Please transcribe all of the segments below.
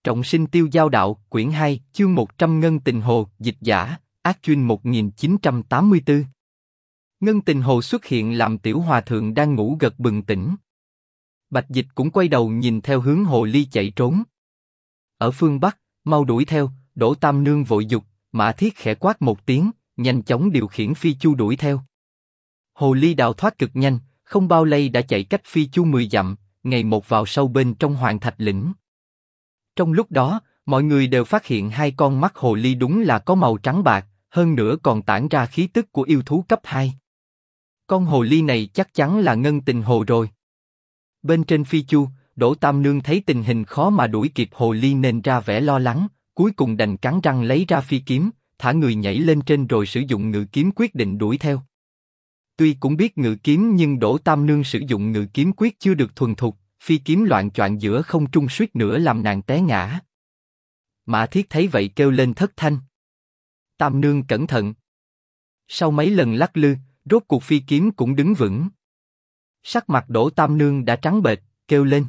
Trọng sinh tiêu giao đạo, quyển 2, chương 100 Ngân Tình Hồ, dịch giả, Ác Chuyên 1984. Ngân Tình Hồ xuất hiện làm tiểu hòa thượng đang ngủ gật bừng tỉnh. Bạch Dịch cũng quay đầu nhìn theo hướng hồ ly chạy trốn. Ở phương Bắc, mau đuổi theo, Đỗ Tam Nương vội dục, Mã Thiết khẽ quát một tiếng, nhanh chóng điều khiển phi chu đuổi theo. Hồ ly đào thoát cực nhanh, không bao lâu đã chạy cách phi chu 10 dặm, ngày một vào sâu bên trong Hoàng Thạch Lĩnh. Trong lúc đó, mọi người đều phát hiện hai con mắt hồ ly đúng là có màu trắng bạc, hơn nữa còn tản ra khí tức của yêu thú cấp 2. Con hồ ly này chắc chắn là Ngân Tình Hồ rồi. Bên trên phi chu, Đỗ Tam Nương thấy tình hình khó mà đuổi kịp hồ ly nên ra vẻ lo lắng, cuối cùng đành cắn răng lấy ra phi kiếm, thả người nhảy lên trên rồi sử dụng ngự kiếm quyết định đuổi theo. Tuy cũng biết ngự kiếm nhưng Đỗ Tam Nương sử dụng ngự kiếm quyết chưa được thuần thục, phi kiếm loạng choạng giữa không trung suýt nữa làm nàng té ngã. Mã Thiết thấy vậy kêu lên thất thanh. Tam Nương cẩn thận. Sau mấy lần lắc lư, rốt cuộc phi kiếm cũng đứng vững. Sắc mặt Đỗ Tam Nương đã trắng bệch, kêu lên.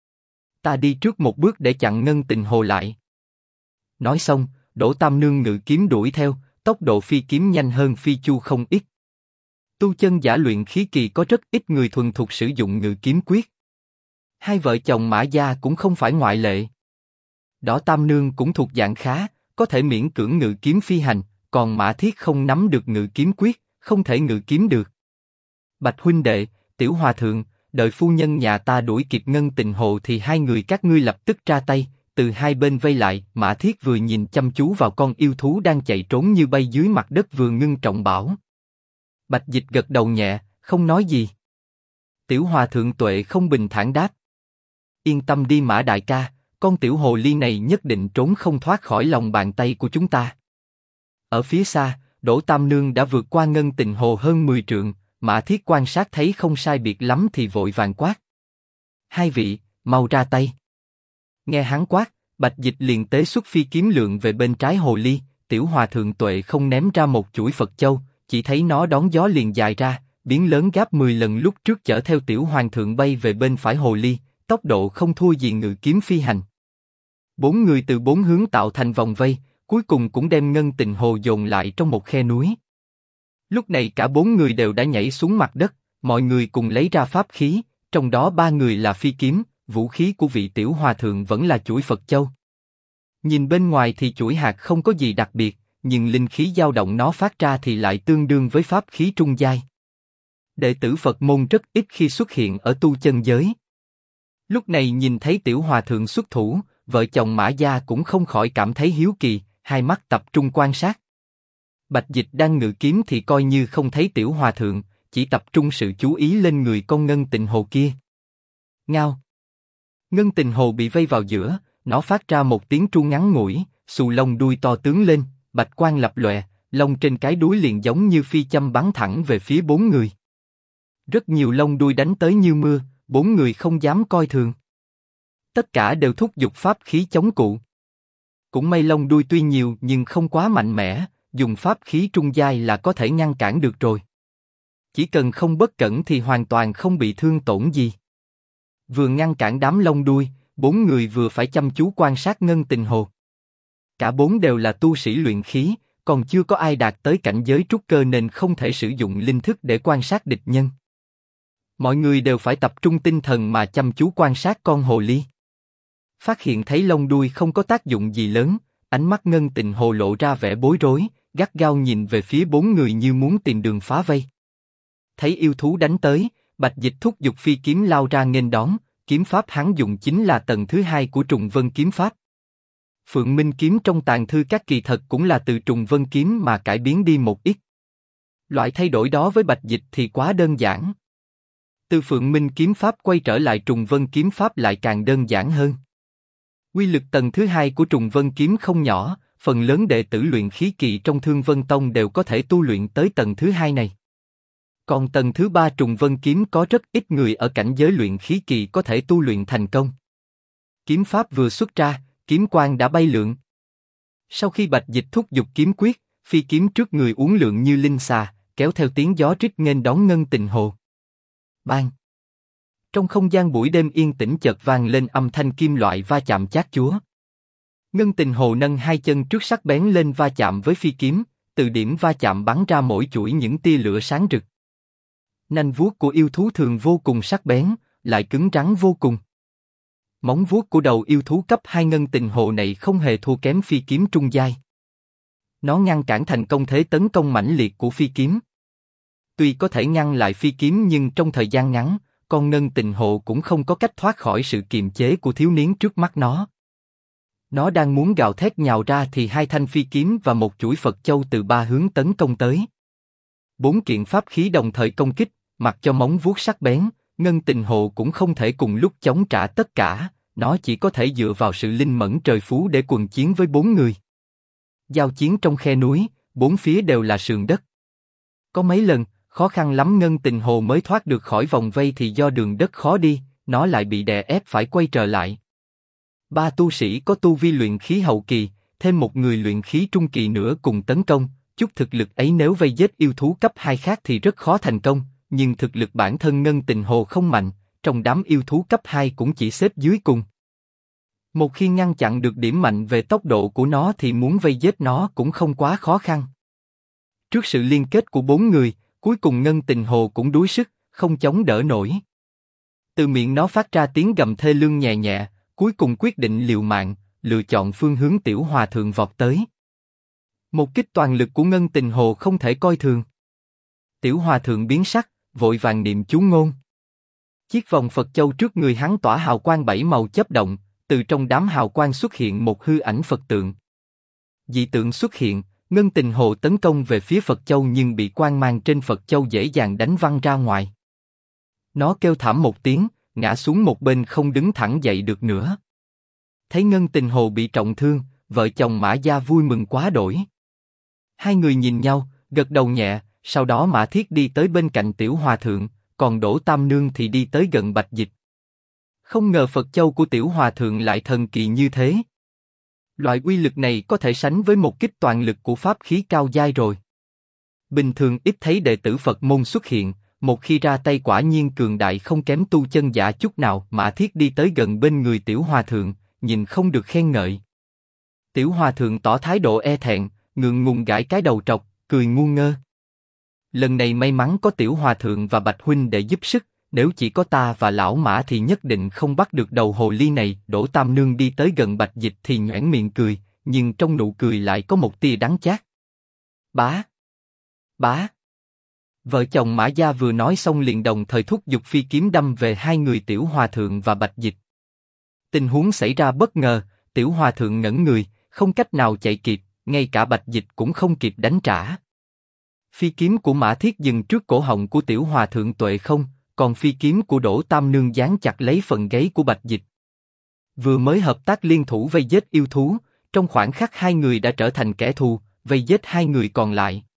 Ta đi trước một bước để chặn Ngân Tình Hồ lại. Nói xong, Đỗ Tam Nương ngự kiếm đuổi theo, tốc độ phi kiếm nhanh hơn phi chu không ít. Tu chân giả luyện khí kỳ có rất ít người thuần thục sử dụng ngự kiếm quyết. Hai vợ chồng Mã Gia cũng không phải ngoại lệ. Đỗ Tam Nương cũng thuộc dạng khá, có thể miễn cưỡng ngự kiếm phi hành, còn Mã Thiết không nắm được ngự kiếm quyết, không thể ngự kiếm được. Bạch huynh đệ, Tiểu hòa thượng, đợi phu nhân nhà ta đuổi kịp Ngân Tình Hồ thì hai người các ngươi lập tức ra tay, từ hai bên vây lại. Mã Thiết vừa nhìn chăm chú vào con yêu thú đang chạy trốn như bay dưới mặt đất vừa ngưng trọng bảo. Bạch Dịch gật đầu nhẹ, không nói gì. Tiểu hòa thượng Tuệ không bình thản đáp. Yên tâm đi Mã đại ca, con tiểu hồ ly này nhất định trốn không thoát khỏi lòng bàn tay của chúng ta. Ở phía xa, Đỗ Tam Nương đã vượt qua Ngân Tình Hồ hơn 10 trượng, Mã Thiết quan sát thấy không sai biệt lắm thì vội vàng quát. Hai vị, mau ra tay. Nghe hắn quát, Bạch Dịch liền tế xuất phi kiếm lượng về bên trái hồ ly, tiểu hòa thượng Tuệ không ném ra một chuỗi Phật châu, chỉ thấy nó đón gió liền dài ra, biến lớn gấp 10 lần lúc trước chở theo tiểu hoàng thượng bay về bên phải hồ ly, tốc độ không thua gì ngự kiếm phi hành. Bốn người từ bốn hướng tạo thành vòng vây, cuối cùng cũng đem Ngân Tình Hồ dồn lại trong một khe núi. Lúc này cả bốn người đều đã nhảy xuống mặt đất, mọi người cùng lấy ra pháp khí, trong đó ba người là phi kiếm, vũ khí của vị tiểu hòa thượng vẫn là chuỗi Phật châu. Nhìn bên ngoài thì chuỗi hạt không có gì đặc biệt, nhưng linh khí dao động nó phát ra thì lại tương đương với pháp khí trung giai. Đệ tử Phật môn rất ít khi xuất hiện ở tu chân giới. Lúc này nhìn thấy tiểu hòa thượng xuất thủ, vợ chồng Mã Gia cũng không khỏi cảm thấy hiếu kỳ, hai mắt tập trung quan sát. Bạch Dịch đang ngự kiếm thì coi như không thấy tiểu hòa thượng, chỉ tập trung sự chú ý lên người con Ngân Tình Hồ kia. Ngao. Ngân Tình Hồ bị vây vào giữa, nó phát ra một tiếng tru ngắn ngủi, xù lông đuôi to tướng lên, bạch quang lập lòe, lông trên cái đuôi liền giống như phi châm bắn thẳng về phía bốn người. Rất nhiều lông đuôi đánh tới như mưa, bốn người không dám coi thường. Tất cả đều thúc giục pháp khí chống cự. Cũng may lông đuôi tuy nhiều nhưng không quá mạnh mẽ, dùng pháp khí trung giai là có thể ngăn cản được rồi. Chỉ cần không bất cẩn thì hoàn toàn không bị thương tổn gì. Vừa ngăn cản đám lông đuôi, bốn người vừa phải chăm chú quan sát Ngân Tình Hồ. Cả bốn đều là tu sĩ luyện khí, còn chưa có ai đạt tới cảnh giới trúc cơ nên không thể sử dụng linh thức để quan sát địch nhân. Mọi người đều phải tập trung tinh thần mà chăm chú quan sát con hồ ly. Phát hiện thấy lông đuôi không có tác dụng gì lớn, ánh mắt Ngân Tình Hồ lộ ra vẻ bối rối, gắt gao nhìn về phía bốn người như muốn tìm đường phá vây. Thấy yêu thú đánh tới, Bạch Dịch thúc giục phi kiếm lao ra nghênh đón, kiếm pháp hắn dùng chính là tầng thứ 2 của Trùng Vân kiếm pháp. Phượng Minh kiếm trong tàng thư các kỳ thật cũng là từ Trùng Vân kiếm mà cải biến đi một ít. Loại thay đổi đó với Bạch Dịch thì quá đơn giản. Từ Phượng Minh kiếm pháp quay trở lại Trùng Vân kiếm pháp lại càng đơn giản hơn. Quy lực tầng thứ 2 của Trùng Vân kiếm không nhỏ, phần lớn đệ tử luyện khí kỳ trong Thương Vân Tông đều có thể tu luyện tới tầng thứ 2 này. Còn tầng thứ 3 Trùng Vân kiếm có rất ít người ở cảnh giới luyện khí kỳ có thể tu luyện thành công. Kiếm pháp vừa xuất ra, kiếm quang đã bay lượn. Sau khi Bạch Dịch thúc giục kiếm quyết, phi kiếm trước người uốn lượn như linh xà, kéo theo tiếng gió rít nghênh đón Ngân Tình Hồ. Bang! Trong không gian buổi đêm yên tĩnh chợt vang lên âm thanh kim loại va chạm chát chúa. Ngân Tình Hồ nâng hai chân trước sắc bén lên va chạm với phi kiếm, từ điểm va chạm bắn ra mỗi chuỗi những tia lửa sáng rực. Nanh vuốt của yêu thú thường vô cùng sắc bén, lại cứng rắn vô cùng. Móng vuốt của đầu yêu thú cấp 2 Ngân Tình Hồ này không hề thua kém phi kiếm trung giai. Nó ngăn cản thành công thế tấn công mãnh liệt của phi kiếm. Tuy có thể ngăn lại phi kiếm nhưng trong thời gian ngắn, con Ngân Tình Hồ cũng không có cách thoát khỏi sự kiềm chế của thiếu niên trước mắt nó. Nó đang muốn gào thét nhào ra thì hai thanh phi kiếm và một chuỗi Phật châu từ ba hướng tấn công tới. Bốn kiện pháp khí đồng thời công kích, mặc cho móng vuốt sắc bén, Ngân Tình Hồ cũng không thể cùng lúc chống trả tất cả, nó chỉ có thể dựa vào sự linh mẫn trời phú để quần chiến với bốn người. Giao chiến trong khe núi, bốn phía đều là sườn đất. Có mấy lần, khó khăn lắm Ngân Tình Hồ mới thoát được khỏi vòng vây thì do đường đất khó đi, nó lại bị đè ép phải quay trở lại. Ba tu sĩ có tu vi luyện khí hậu kỳ, thêm một người luyện khí trung kỳ nữa cùng tấn công, chút thực lực ấy nếu vây giết yêu thú cấp 2 khác thì rất khó thành công, nhưng thực lực bản thân Ngân Tình Hồ không mạnh, trong đám yêu thú cấp 2 cũng chỉ xếp dưới cùng. Một khi ngăn chặn được điểm mạnh về tốc độ của nó thì muốn vây giết nó cũng không quá khó khăn. Trước sự liên kết của bốn người, cuối cùng Ngân Tình Hồ cũng đuối sức, không chống đỡ nổi. Từ miệng nó phát ra tiếng gầm thê lương nhẹ nhẹ, cuối cùng quyết định liều mạng, lựa chọn phương hướng Tiểu Hòa Thượng vọt tới. Một kích toàn lực của Ngân Tình Hồ không thể coi thường. Tiểu Hòa Thượng biến sắc, vội vàng niệm chú ngôn. Chiếc vòng Phật châu trước người hắn tỏa hào quang 7 màu chớp động, từ trong đám hào quang xuất hiện một hư ảnh Phật tượng. Dị tượng xuất hiện, Ngân Tình Hồ tấn công về phía Phật châu nhưng bị quang mang trên Phật châu dễ dàng đánh văng ra ngoài. Nó kêu thảm một tiếng, ngã xuống một bên không đứng thẳng dậy được nữa. Thấy Ngân Tình Hồ bị trọng thương, vợ chồng Mã Gia vui mừng quá đỗi. Hai người nhìn nhau, gật đầu nhẹ, sau đó Mã Thiết đi tới bên cạnh Tiểu Hòa Thượng, còn Đỗ Tam Nương thì đi tới gần Bạch Dịch. Không ngờ Phật châu của Tiểu Hòa Thượng lại thần kỳ như thế. Loại uy lực này có thể sánh với một kích toàn lực của pháp khí cao giai rồi. Bình thường ít thấy đệ tử Phật môn xuất hiện, một khi ra tay quả nhiên cường đại không kém tu chân giả chút nào. Mã Thiết đi tới gần bên người Tiểu Hòa Thượng, nhìn không được khen ngợi. Tiểu Hòa Thượng tỏ thái độ e thẹn, ngượng ngùng gãi cái đầu trọc, cười ngu ngơ. Lần này may mắn có Tiểu Hòa Thượng và Bạch huynh để giúp sức, nếu chỉ có ta và lão Mã thì nhất định không bắt được đầu hồ ly này. Đỗ Tam Nương đi tới gần Bạch Dịch thì nhoẻn miệng cười, nhưng trong nụ cười lại có một tia đắng chát. Bá, bá. Vợ chồng Mã Gia vừa nói xong liền đồng thời thúc giục phi kiếm đâm về hai người Tiểu Hòa Thượng và Bạch Dịch. Tình huống xảy ra bất ngờ, Tiểu Hòa Thượng ngẩn người, không cách nào chạy kịp, ngay cả Bạch Dịch cũng không kịp đánh trả. Phi kiếm của Mã Thiết dừng trước cổ họng của Tiểu Hòa Thượng Tuệ Không, còn phi kiếm của Đỗ Tam Nương dán chặt lấy phần gáy của Bạch Dịch. Vừa mới hợp tác liên thủ vây giết yêu thú, trong khoảnh khắc hai người đã trở thành kẻ thù, vây giết hai người còn lại.